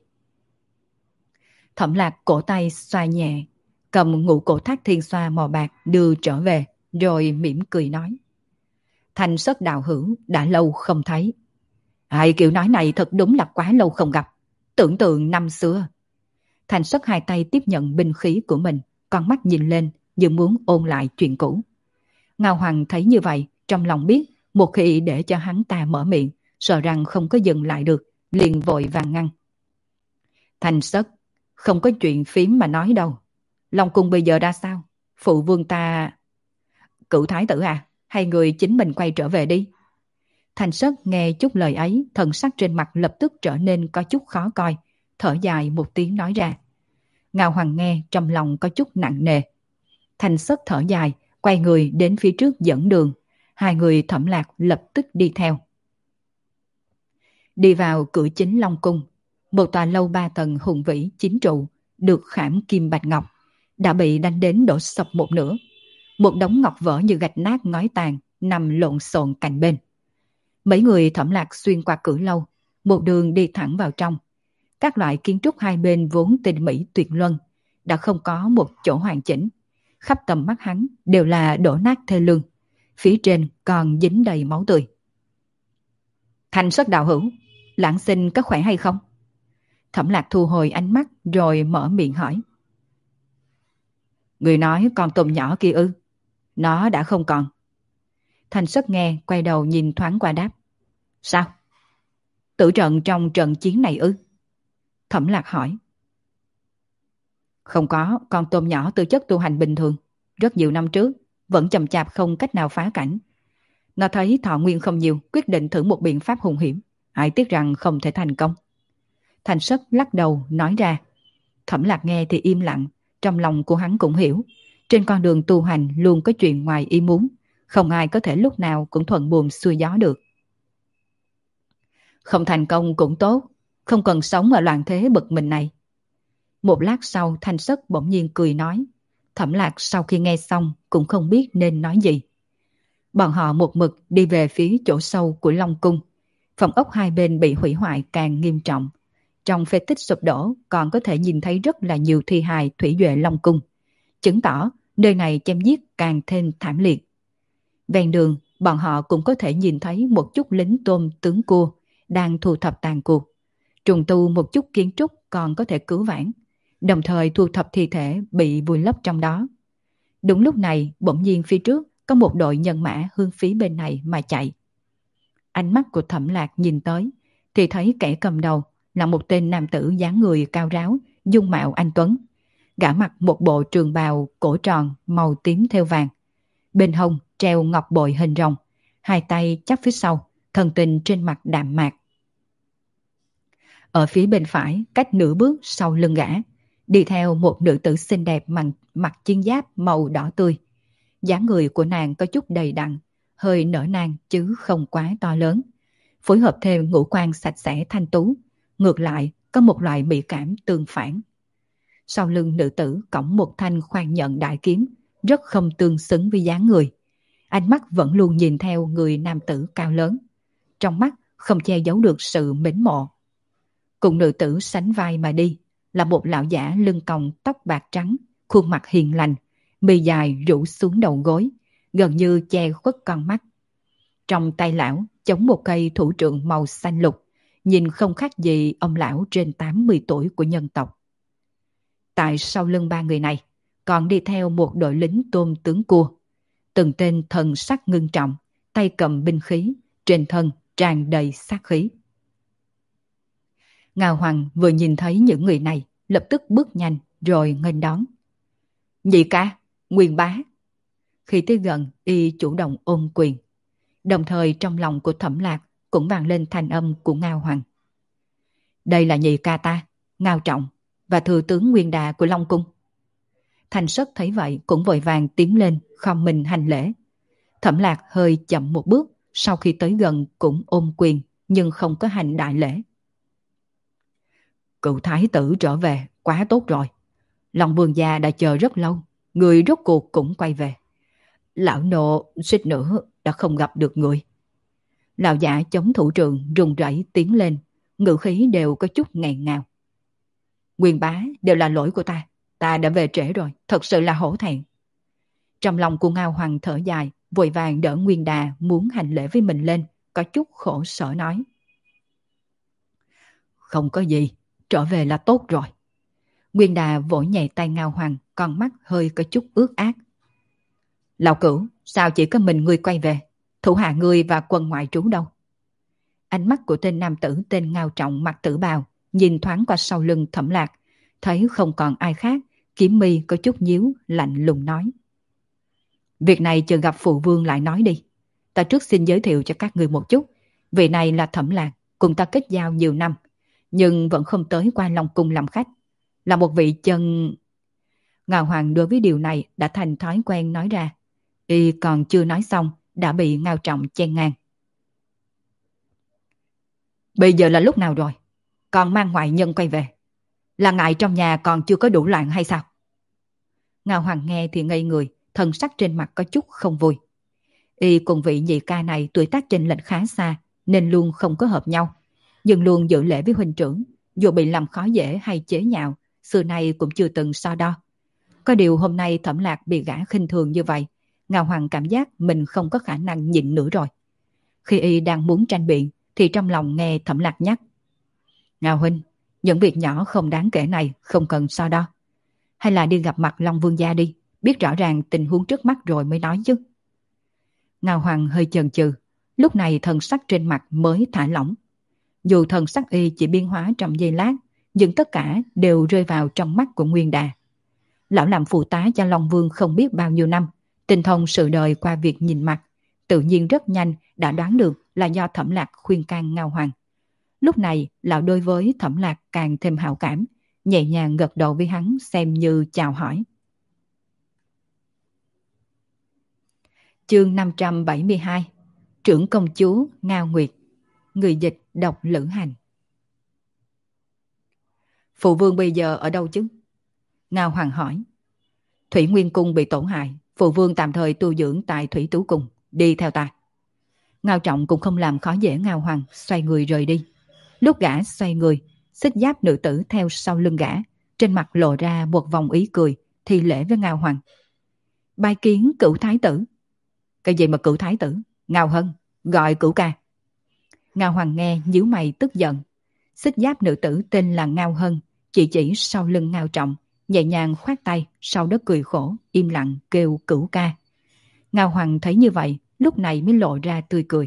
Thẩm Lạc cổ tay xoa nhẹ, cầm ngũ cổ thác thiên xoa màu bạc đưa trở về, rồi mỉm cười nói. Thanh Sất đạo hữu đã lâu không thấy. Kiểu nói này thật đúng là quá lâu không gặp. Tưởng tượng năm xưa. Thanh Sất hai tay tiếp nhận binh khí của mình, con mắt nhìn lên như muốn ôn lại chuyện cũ. Ngao Hoàng thấy như vậy, trong lòng biết một khi để cho hắn ta mở miệng, sợ rằng không có dừng lại được, liền vội vàng ngăn. Thanh Sất, không có chuyện phím mà nói đâu. Long cung bây giờ ra sao? Phụ vương ta... Cửu thái tử à, hay người chính mình quay trở về đi. Thanh Sất nghe chút lời ấy, thần sắc trên mặt lập tức trở nên có chút khó coi, thở dài một tiếng nói ra. Ngao Hoàng nghe trong lòng có chút nặng nề. Thanh Sất thở dài, quay người đến phía trước dẫn đường. Hai người Thẩm Lạc lập tức đi theo. Đi vào cửa chính Long Cung, một tòa lâu 3 tầng hùng vĩ 9 trụ, được khảm kim bạch ngọc, đã bị đánh đến đổ sập một nửa. Một đống ngọc vỡ như gạch nát ngói tàn nằm lộn xộn cạnh bên. Mấy người Thẩm Lạc xuyên qua cửa lâu, một đường đi thẳng vào trong. Các loại kiến trúc hai bên vốn tinh mỹ tuyệt luân, đã không có một chỗ hoàn chỉnh. Khắp tầm mắt hắn đều là đổ nát thê lương, phía trên còn dính đầy máu tươi. Thanh Sất đạo hữu, lãng sinh có khỏe hay không? Thẩm Lạc thu hồi ánh mắt rồi mở miệng hỏi. Người nói con tôm nhỏ kia ư? Nó đã không còn. Thanh Sất nghe, quay đầu nhìn thoáng qua đáp. Sao? Tử trận trong trận chiến này ư? Thẩm Lạc hỏi. Không có, con tôm nhỏ tư chất tu hành bình thường. Rất nhiều năm trước, vẫn chậm chạp không cách nào phá cảnh. Nó thấy thọ nguyên không nhiều, quyết định thử một biện pháp hung hiểm. Ai tiếc rằng không thể thành công. Thanh Sất lắc đầu nói ra. Thẩm Lạc nghe thì im lặng, trong lòng của hắn cũng hiểu. Trên con đường tu hành luôn có chuyện ngoài ý muốn, không ai có thể lúc nào cũng thuận buồm xuôi gió được. Không thành công cũng tốt, không cần sống ở loạn thế bực mình này. Một lát sau Thanh Sất bỗng nhiên cười nói. Thẩm Lạc sau khi nghe xong cũng không biết nên nói gì. Bọn họ một mực đi về phía chỗ sâu của Long Cung. Phòng ốc hai bên bị hủy hoại càng nghiêm trọng. Trong phế tích sụp đổ còn có thể nhìn thấy rất là nhiều thi hài thủy duệ Long Cung, chứng tỏ nơi này chém giết càng thêm thảm liệt. Ven đường, bọn họ cũng có thể nhìn thấy một chút lính tôm tướng cua đang thu thập tàn cuộc. Trùng tu một chút kiến trúc còn có thể cứu vãn, đồng thời thu thập thi thể bị vùi lấp trong đó. Đúng lúc này, bỗng nhiên phía trước có một đội nhân mã hướng phía bên này mà chạy. Ánh mắt của Thẩm Lạc nhìn tới, thì thấy kẻ cầm đầu là một tên nam tử dáng người cao ráo, dung mạo anh tuấn. Gã mặc một bộ trường bào cổ tròn màu tím thêu vàng. Bên hông treo ngọc bội hình rồng, hai tay chắp phía sau, thần tình trên mặt đạm mạc. Ở phía bên phải, cách nửa bước sau lưng gã, đi theo một nữ tử xinh đẹp mặc chiến giáp màu đỏ tươi. Dáng người của nàng có chút đầy đặn, hơi nở nang chứ không quá to lớn. Phối hợp thêm ngũ quan sạch sẽ thanh tú, ngược lại có một loại mỹ cảm tương phản. Sau lưng nữ tử cõng một thanh khoan nhận đại kiếm, rất không tương xứng với dáng người. Ánh mắt vẫn luôn nhìn theo người nam tử cao lớn. Trong mắt không che giấu được sự mến mộ. Cùng nữ tử sánh vai mà đi là một lão giả lưng còng tóc bạc trắng, khuôn mặt hiền lành, mi dài rủ xuống đầu gối, gần như che khuất con mắt. Trong tay lão chống một cây thủ trượng màu xanh lục, nhìn không khác gì ông lão trên 80 tuổi của nhân tộc. Tại sau lưng ba người này còn đi theo một đội lính tôm tướng cua, từng tên thần sắc ngưng trọng, tay cầm binh khí, trên thân tràn đầy sát khí. Ngao Hoàng vừa nhìn thấy những người này, lập tức bước nhanh rồi nghênh đón. Nhị ca, Nguyên bá. Khi tới gần, y chủ động ôm quyền. Đồng thời trong lòng của Thẩm Lạc cũng vang lên thanh âm của Ngao Hoàng. Đây là nhị ca ta, Ngao Trọng, và thừa tướng Nguyên Đà của Long Cung. Thanh Sất thấy vậy cũng vội vàng tiến lên, khom mình hành lễ. Thẩm Lạc hơi chậm một bước, sau khi tới gần cũng ôm quyền, nhưng không có hành đại lễ. Cựu thái tử trở về, quá tốt rồi. Long Vương gia đã chờ rất lâu, người rốt cuộc cũng quay về. Lão nộ suýt nữa đã không gặp được người. Lão giả chống thủ trường run rẩy tiến lên, ngữ khí đều có chút nghẹn ngào. Nguyên bá, đều là lỗi của ta đã về trễ rồi, thật sự là hổ thẹn. Trong lòng của Ngao Hoàng thở dài, vội vàng đỡ Nguyên Đà muốn hành lễ với mình lên, có chút khổ sở nói. Không có gì, trở về là tốt rồi. Nguyên Đà vỗ nhẹ tay Ngao Hoàng, con mắt hơi có chút ướt át. Lão Cửu, sao chỉ có mình ngươi quay về? Thủ hạ ngươi và quân ngoại trú đâu? Ánh mắt của tên nam tử tên Ngao Trọng mặc tử bào, nhìn thoáng qua sau lưng Thẩm Lạc, thấy không còn ai khác, kiếm mi có chút nhíu, lạnh lùng nói. Việc này chờ gặp phụ vương lại nói đi. Ta trước xin giới thiệu cho các người một chút. Vị này là Thẩm Lạc, cùng ta kết giao nhiều năm, nhưng vẫn không tới qua Long Cung làm khách. Là một vị chân... Ngao Hoàng đối với điều này đã thành thói quen nói ra. Y còn chưa nói xong, đã bị Ngao Trọng chen ngang. Bây giờ là lúc nào rồi? Còn mang ngoại nhân quay về? Là ngại trong nhà còn chưa có đủ loạn hay sao? Ngao Hoàng nghe thì ngây người, thần sắc trên mặt có chút không vui. Y cùng vị nhị ca này tuổi tác chênh lệch khá xa, nên luôn không có hợp nhau. Nhưng luôn giữ lễ với huynh trưởng, dù bị làm khó dễ hay chế nhạo, xưa nay cũng chưa từng so đo. Có điều hôm nay Thẩm Lạc bị gã khinh thường như vậy, Ngao Hoàng cảm giác mình không có khả năng nhịn nữa rồi. Khi y đang muốn tranh biện, thì trong lòng nghe Thẩm Lạc nhắc. Ngao huynh, những việc nhỏ không đáng kể này không cần so đo. Hay là đi gặp mặt Long Vương gia đi, biết rõ ràng tình huống trước mắt rồi mới nói chứ. Ngao Hoàng hơi chần chừ, lúc này thần sắc trên mặt mới thả lỏng. Dù thần sắc y chỉ biến hóa trong giây lát, nhưng tất cả đều rơi vào trong mắt của Nguyên Đà. Lão làm phụ tá cho Long Vương không biết bao nhiêu năm, tinh thông sự đời qua việc nhìn mặt, tự nhiên rất nhanh đã đoán được là do Thẩm Lạc khuyên can Ngao Hoàng. Lúc này lão đối với Thẩm Lạc càng thêm hảo cảm, nhẹ nhàng gật đầu với hắn xem như chào hỏi. Chương 572. Trưởng công chúa Ngao Nguyệt. Người dịch đọc Lữ Hành. Phụ vương bây giờ ở đâu chứ? Ngao Hoàng hỏi. Thủy Nguyên Cung bị tổn hại, phụ vương tạm thời tu dưỡng tại Thủy Tú Cung, đi theo ta. Ngao Trọng cũng không làm khó dễ Ngao Hoàng, xoay người rời đi. Lúc gã xoay người, xích giáp nữ tử theo sau lưng gã, trên mặt lộ ra một vòng ý cười, thi lễ với Ngao Hoàng. Bái kiến cửu thái tử. Cái gì mà cửu thái tử? Ngao Hân, gọi cửu ca. Ngao Hoàng nghe nhíu mày tức giận. Xích giáp nữ tử tên là Ngao Hân, chỉ sau lưng Ngao Trọng, nhẹ nhàng khoát tay, sau đó cười khổ, im lặng kêu cửu ca. Ngao Hoàng thấy như vậy, lúc này mới lộ ra tươi cười.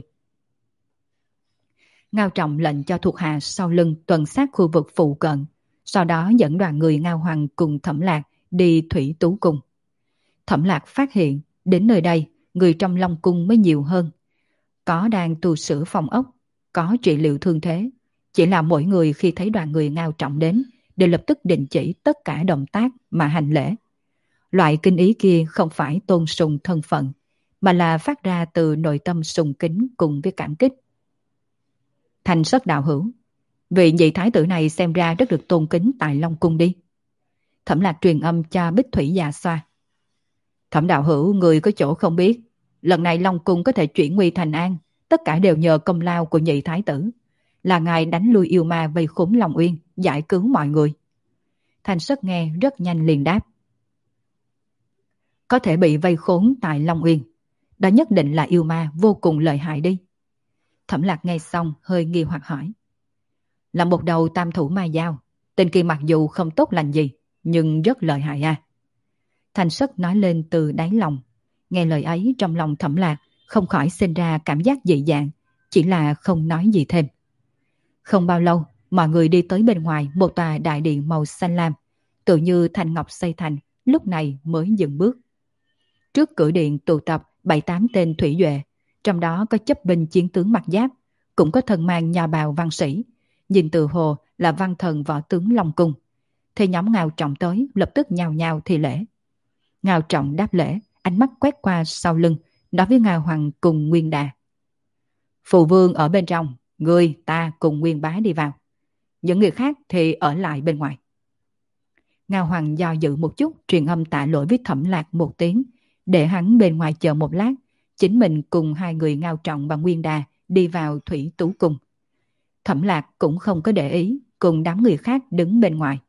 Ngao Trọng lệnh cho thuộc hạ sau lưng tuần sát khu vực phụ cận, sau đó dẫn đoàn người Ngao Hoàng cùng Thẩm Lạc đi Thủy Tú Cung. Thẩm Lạc phát hiện, đến nơi đây, người trong Long Cung mới nhiều hơn. Có đang tu sửa phòng ốc, có trị liệu thương thế. Chỉ là mỗi người khi thấy đoàn người Ngao Trọng đến, đều lập tức đình chỉ tất cả động tác mà hành lễ. Loại kinh ý kia không phải tôn sùng thân phận, mà là phát ra từ nội tâm sùng kính cùng với cảm kích. Thành Sất đạo hữu, vị nhị thái tử này xem ra rất được tôn kính tại Long Cung đi. Thẩm Lạc truyền âm cho Bích Thủy già xoa. Thẩm đạo hữu, người có chỗ không biết, lần này Long Cung có thể chuyển nguy thành an, tất cả đều nhờ công lao của nhị thái tử. Là ngài đánh lui yêu ma vây khốn Long Uyên, giải cứu mọi người. Thành Sất nghe rất nhanh liền đáp. Có thể bị vây khốn tại Long Uyên, đó nhất định là yêu ma vô cùng lợi hại đi. Thẩm Lạc nghe xong hơi nghi hoặc hỏi. Là một đầu tam thủ ma dao, tên kia mặc dù không tốt lành gì, nhưng rất lợi hại à. Thành Sất nói lên từ đáy lòng. Nghe lời ấy trong lòng Thẩm Lạc không khỏi sinh ra cảm giác dị dạng, chỉ là không nói gì thêm. Không bao lâu, mọi người đi tới bên ngoài một tòa đại điện màu xanh lam, tự như thanh ngọc xây thành, lúc này mới dừng bước. Trước cửa điện tụ tập 7-8 tên thủy duệ, trong đó có chấp binh chiến tướng mặc giáp, cũng có thân mang nhà bào văn sĩ, nhìn từ hồ là văn thần võ tướng Long Cung. Thì nhóm Ngao Trọng tới, lập tức nhao nhao thi lễ. Ngao Trọng đáp lễ, ánh mắt quét qua sau lưng, nói với Ngao Hoàng cùng Nguyên Đà. Phụ vương ở bên trong, người ta cùng Nguyên bá đi vào. Những người khác thì ở lại bên ngoài. Ngao Hoàng do dự một chút, truyền âm tạ lỗi với Thẩm Lạc một tiếng, để hắn bên ngoài chờ một lát, chính mình cùng hai người Ngao Trọng và Nguyên Đà đi vào Thủy Tú Cung. Thẩm Lạc cũng không có để ý, cùng đám người khác đứng bên ngoài.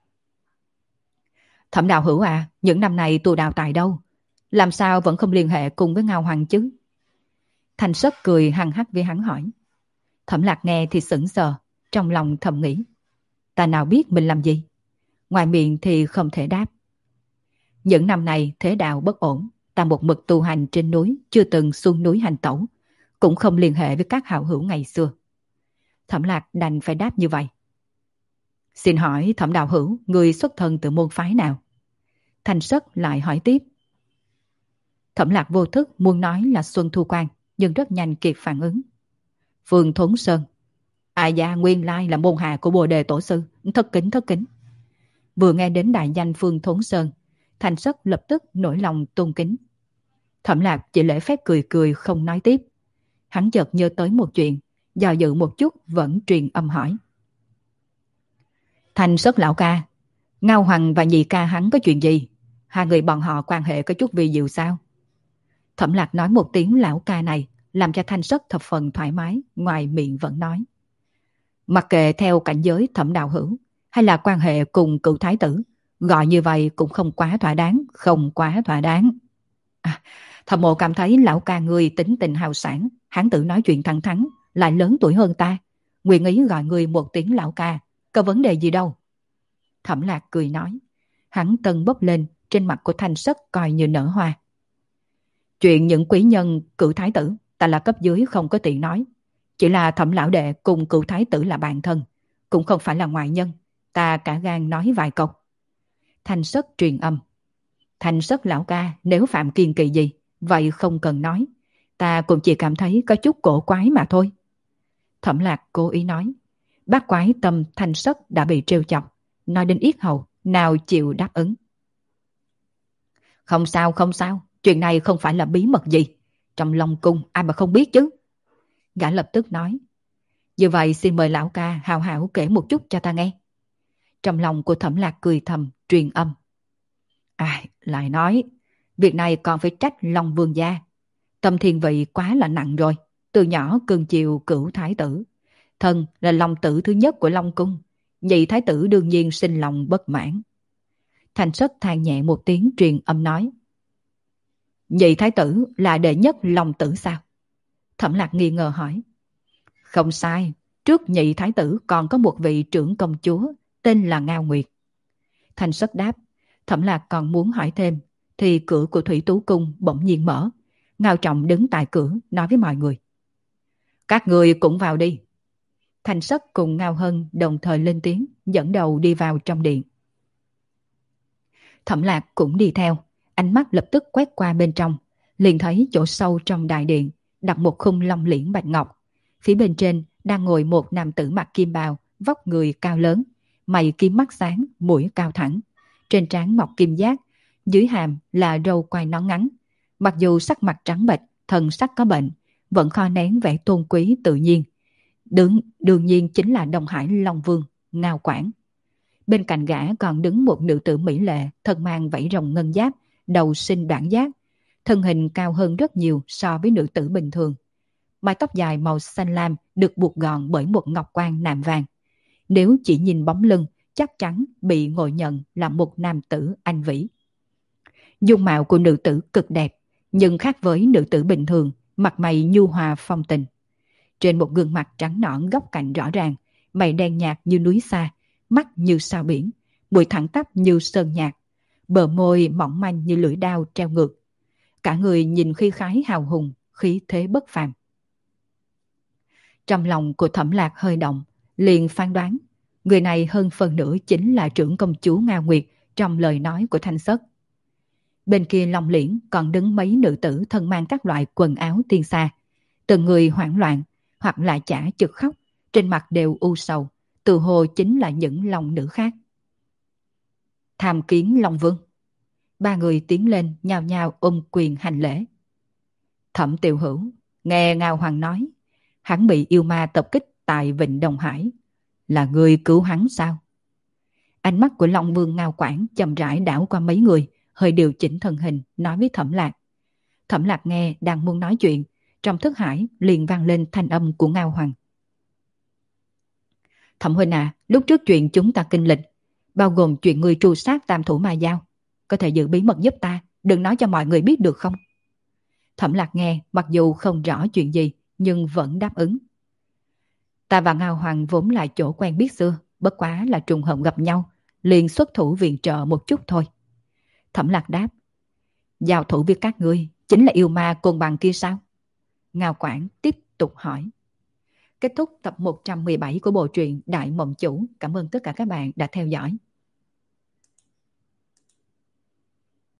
Thẩm đạo hữu à, những năm này tu đạo tại đâu? Làm sao vẫn không liên hệ cùng với Ngao Hoàng chứ? Thành Sất cười hằng hắc với hắn hỏi. Thẩm Lạc nghe thì sững sờ, trong lòng thầm nghĩ. Ta nào biết mình làm gì? Ngoài miệng thì không thể đáp. Những năm này thế đạo bất ổn, ta một mực tu hành trên núi, chưa từng xuống núi hành tẩu, cũng không liên hệ với các hảo hữu ngày xưa. Thẩm Lạc đành phải đáp như vậy. Xin hỏi Thẩm đạo hữu, người xuất thân từ môn phái nào? Thành Sất lại hỏi tiếp. Thẩm Lạc vô thức muốn nói là Xuân Thu Quan, nhưng rất nhanh kịp phản ứng. Phương Thốn Sơn. À dạ, nguyên lai là môn hạ của Bồ Đề Tổ Sư, thất kính thất kính. Vừa nghe đến đại danh Phương Thốn Sơn, Thành Sất lập tức nổi lòng tôn kính. Thẩm Lạc chỉ lễ phép cười cười không nói tiếp. Hắn chợt nhớ tới một chuyện, do dự một chút vẫn truyền âm hỏi. Thành Sất lão ca, Ngao Hoàng và nhị ca hắn có chuyện gì? Hai người bọn họ quan hệ có chút vi diệu sao? Thẩm Lạc nói một tiếng lão ca này, làm cho Thanh Sất thập phần thoải mái, ngoài miệng vẫn nói. Mặc kệ theo cảnh giới Thẩm đạo hữu, hay là quan hệ cùng cựu thái tử, gọi như vậy cũng không quá thỏa đáng, không quá thỏa đáng. À, Thẩm mộ cảm thấy lão ca người tính tình hào sản, hắn tự nói chuyện thẳng thắn, lại lớn tuổi hơn ta. Nguyện ý gọi người một tiếng lão ca, có vấn đề gì đâu. Thẩm Lạc cười nói, hắn tân bốc lên, trên mặt của Thanh Sất coi như nở hoa. Chuyện những quý nhân cựu thái tử, ta là cấp dưới không có tiện nói. Chỉ là Thẩm lão đệ cùng cựu thái tử là bạn thân, cũng không phải là ngoại nhân, ta cả gan nói vài câu. Thanh Sất truyền âm. Thanh Sất lão ca, nếu phạm kiêng kỵ gì, vậy không cần nói. Ta cũng chỉ cảm thấy có chút cổ quái mà thôi. Thẩm Lạc cố ý nói. Bác quái tâm Thanh Sất đã bị trêu chọc, nói đến yết hầu, nào chịu đáp ứng. Không sao, không sao, chuyện này không phải là bí mật gì. Trong Long cung ai mà không biết chứ. Gã lập tức nói. Như vậy xin mời lão ca hào hảo kể một chút cho ta nghe. Trong lòng của Thẩm Lạc cười thầm, truyền âm. Lại nói, việc này còn phải trách Long Vương gia. Tâm thiên vị quá là nặng rồi, từ nhỏ cưng chiều cửu thái tử. Thân là long tử thứ nhất của Long cung, nhị thái tử đương nhiên sinh lòng bất mãn. Thành Sất than nhẹ một tiếng, truyền âm nói. Nhị thái tử là đệ nhất long tử sao? Thẩm Lạc nghi ngờ hỏi. Không sai, trước nhị thái tử còn có một vị trưởng công chúa tên là Ngao Nguyệt. Thành Sất đáp. Thẩm Lạc còn muốn hỏi thêm thì cửa của Thủy Tú cung bỗng nhiên mở. Ngao Trọng đứng tại cửa nói với mọi người. Các người cũng vào đi. Thành Sất cùng Ngao Hân đồng thời lên tiếng, dẫn đầu đi vào trong điện. Thẩm Lạc cũng đi theo, ánh mắt lập tức quét qua bên trong, liền thấy chỗ sâu trong đại điện đặt một khung long liễn bạch ngọc. Phía bên trên đang ngồi một nam tử mặc kim bào, vóc người cao lớn, mày kim mắt sáng, mũi cao thẳng, trên trán mọc kim giác, dưới hàm là râu quai nón ngắn. Mặc dù sắc mặt trắng bệch, thần sắc có bệnh, vẫn kho nén vẻ tôn quý tự nhiên. Đương nhiên chính là Đông Hải Long Vương, Ngao Quảng. Bên cạnh gã còn đứng một nữ tử mỹ lệ, thân mang vảy rồng ngân giáp, đầu sinh đoạn giác, thân hình cao hơn rất nhiều so với nữ tử bình thường. Mái tóc dài màu xanh lam được buộc gọn bởi một ngọc quan nạm vàng. Nếu chỉ nhìn bóng lưng, chắc chắn bị ngộ nhận là một nam tử anh vĩ. Dung mạo của nữ tử cực đẹp, nhưng khác với nữ tử bình thường, mặt mày nhu hòa phong tình. Trên một gương mặt trắng nõn góc cạnh rõ ràng, mày đen nhạt như núi xa, mắt như sao biển, mũi thẳng tắp như sơn nhạc, bờ môi mỏng manh như lưỡi đao treo ngược. Cả người nhìn khí khái hào hùng, khí thế bất phàm. Trong lòng của Thẩm Lạc hơi động, liền phán đoán, người này hơn phần nửa chính là trưởng công chúa Ngao Nguyệt trong lời nói của Thanh Sất. Bên kia Long liễn còn đứng mấy nữ tử thân mang các loại quần áo tiên xa, từng người hoảng loạn, hoặc là chả chực khóc, trên mặt đều u sầu, tự hồ chính là những long nữ khác. Tham kiến Long Vương. Ba người tiến lên nhao nhao ôm quyền hành lễ. Thẩm Tiểu Hữu, nghe Ngao Hoàng nói, hắn bị yêu ma tập kích tại Vịnh Đông Hải. Là người cứu hắn sao? Ánh mắt của Long Vương Ngao Quảng chậm rãi đảo qua mấy người, hơi điều chỉnh thân hình, nói với Thẩm Lạc. Thẩm Lạc nghe đang muốn nói chuyện, trong thức hải liền vang lên thanh âm của Ngao Hoàng. Thẩm huynh à, lúc trước chuyện chúng ta kinh lịch, bao gồm chuyện người tru sát Tam Thủ Ma Giao, có thể giữ bí mật giúp ta, đừng nói cho mọi người biết được không? Thẩm Lạc nghe, mặc dù không rõ chuyện gì, nhưng vẫn đáp ứng. Ta và Ngao Hoàng vốn là chỗ quen biết xưa, bất quá là trùng hợp gặp nhau, liền xuất thủ viện trợ một chút thôi. Thẩm Lạc đáp. Giao thủ với các ngươi chính là yêu ma côn bằng kia sao? Ngao Quảng tiếp tục hỏi. Kết thúc tập 117 của bộ truyện Đại Mộng Chủ. Cảm ơn tất cả các bạn đã theo dõi.